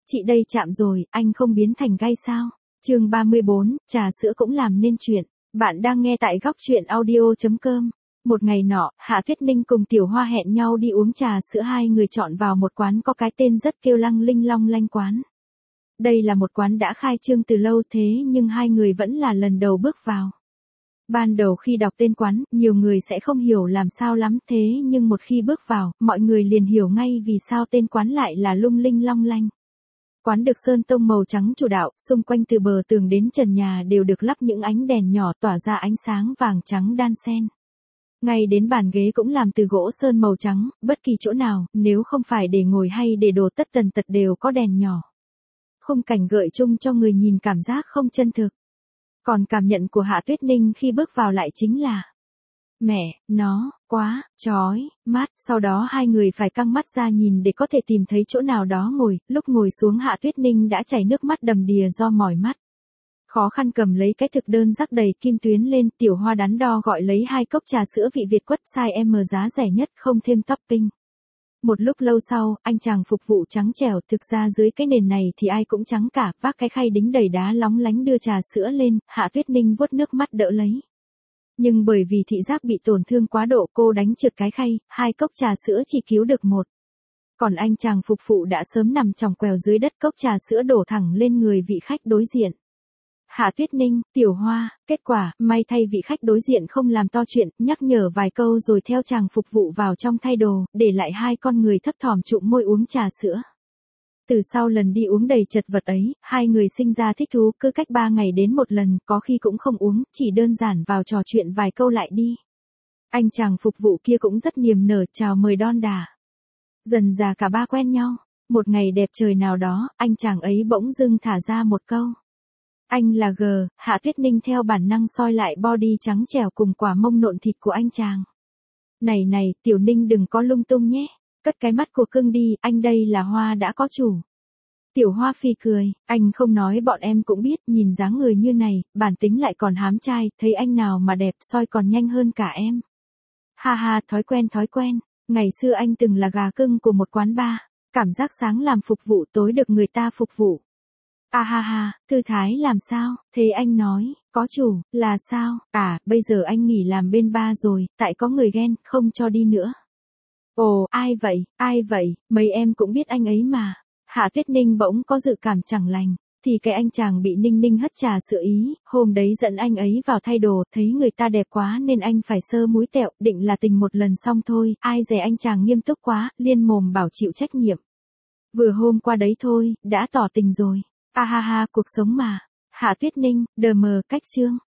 Chị đây chạm rồi, anh không biến thành gai sao? Chương 34, trà sữa cũng làm nên chuyện. Bạn đang nghe tại góc truyện audio.com. Một ngày nọ, Hạ Tuyết Ninh cùng Tiểu Hoa hẹn nhau đi uống trà sữa, hai người chọn vào một quán có cái tên rất kêu lăng linh long lanh quán. Đây là một quán đã khai trương từ lâu thế nhưng hai người vẫn là lần đầu bước vào. Ban đầu khi đọc tên quán, nhiều người sẽ không hiểu làm sao lắm thế nhưng một khi bước vào, mọi người liền hiểu ngay vì sao tên quán lại là lung linh long lanh. Quán được sơn tông màu trắng chủ đạo, xung quanh từ bờ tường đến trần nhà đều được lắp những ánh đèn nhỏ tỏa ra ánh sáng vàng trắng đan xen. Ngay đến bàn ghế cũng làm từ gỗ sơn màu trắng, bất kỳ chỗ nào, nếu không phải để ngồi hay để đồ tất tần tật đều có đèn nhỏ. Khung cảnh gợi chung cho người nhìn cảm giác không chân thực. Còn cảm nhận của Hạ Tuyết Ninh khi bước vào lại chính là mẹ, nó, quá, chói, mát, sau đó hai người phải căng mắt ra nhìn để có thể tìm thấy chỗ nào đó ngồi, lúc ngồi xuống Hạ Tuyết Ninh đã chảy nước mắt đầm đìa do mỏi mắt. Khó khăn cầm lấy cái thực đơn rắc đầy kim tuyến lên, Tiểu Hoa đắn đo gọi lấy 2 cốc trà sữa vị Việt quất size M giá rẻ nhất không thêm topping. Một lúc lâu sau, anh chàng phục vụ trắng trẻo, thực ra dưới cái nền này thì ai cũng trắng cả, vác cái khay đính đầy đá lóng lánh đưa trà sữa lên, Hạ Tuyết Ninh vuốt nước mắt đỡ lấy. Nhưng bởi vì thị giác bị tổn thương quá độ cô đánh trượt cái khay, 2 cốc trà sữa chỉ cứu được 1. Còn anh chàng phục vụ đã sớm nằm chòng quèo dưới đất, cốc trà sữa đổ thẳng lên người vị khách đối diện. Hạ Tuyết Ninh, Tiểu Hoa, kết quả, may thay vị khách đối diện không làm to chuyện, nhắc nhở vài câu rồi theo chàng phục vụ vào trong thay đồ, để lại 2 con người thấp thỏm trụm môi uống trà sữa. Từ sau lần đi uống đầy chật vật ấy, hai người sinh ra thích thú, cứ cách 3 ngày đến một lần, có khi cũng không uống, chỉ đơn giản vào trò chuyện vài câu lại đi. Anh chàng phục vụ kia cũng rất niềm nở, chào mời đon đả. Dần dà cả ba quen nhau, một ngày đẹp trời nào đó, anh chàng ấy bỗng dưng thả ra một câu. Anh là G, Hạ Tuyết Ninh theo bản năng soi lại body trắng trẻo cùng quả mông nộn thịt của anh chàng. Này này, Tiểu Ninh đừng có lung tung nhé, cất cái mắt của cưng đi, anh đây là Hoa đã có chủ. Tiểu Hoa phì cười, anh không nói bọn em cũng biết, nhìn dáng người như này, bản tính lại còn hám trai, thấy anh nào mà đẹp soi còn nhanh hơn cả em. Ha ha, thói quen, ngày xưa anh từng là gà cưng của một quán bar, cảm giác sáng làm phục vụ tối được người ta phục vụ. À ha ha, thư thái làm sao, thế anh nói, có chủ, là sao, bây giờ anh nghỉ làm bên bar rồi, tại có người ghen, không cho đi nữa. Ồ, ai vậy, mấy em cũng biết anh ấy mà. Hạ Tuyết Ninh bỗng có dự cảm chẳng lành, thì cái anh chàng bị Ninh Ninh hất trà sữa ý, hôm đấy dẫn anh ấy vào thay đồ, thấy người ta đẹp quá nên anh phải sơ múi tẹo, định là tình một lần xong thôi, ai dè anh chàng nghiêm túc quá, liên mồm bảo chịu trách nhiệm. Vừa hôm qua đấy thôi, đã tỏ tình rồi. À ha ha, cuộc sống mà. Hạ Tuyết Ninh, đờ mờ cách chương.